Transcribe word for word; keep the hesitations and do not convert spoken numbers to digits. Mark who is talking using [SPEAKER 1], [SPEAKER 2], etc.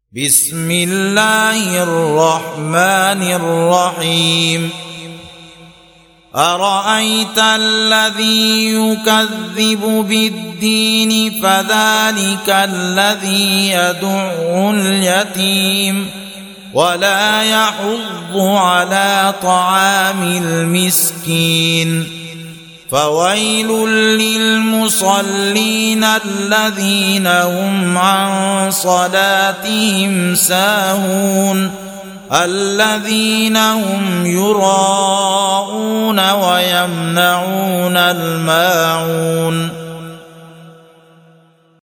[SPEAKER 1] بسم الله الرحمن الرحيم أرأيت الذي يكذب بالدين فذلك الذي يدع اليتيم ولا يحض على طعام المسكين فويل للمصلين الذين هم عن صلاتهم ساهون الذين هم يراءون ويمنعون الماعون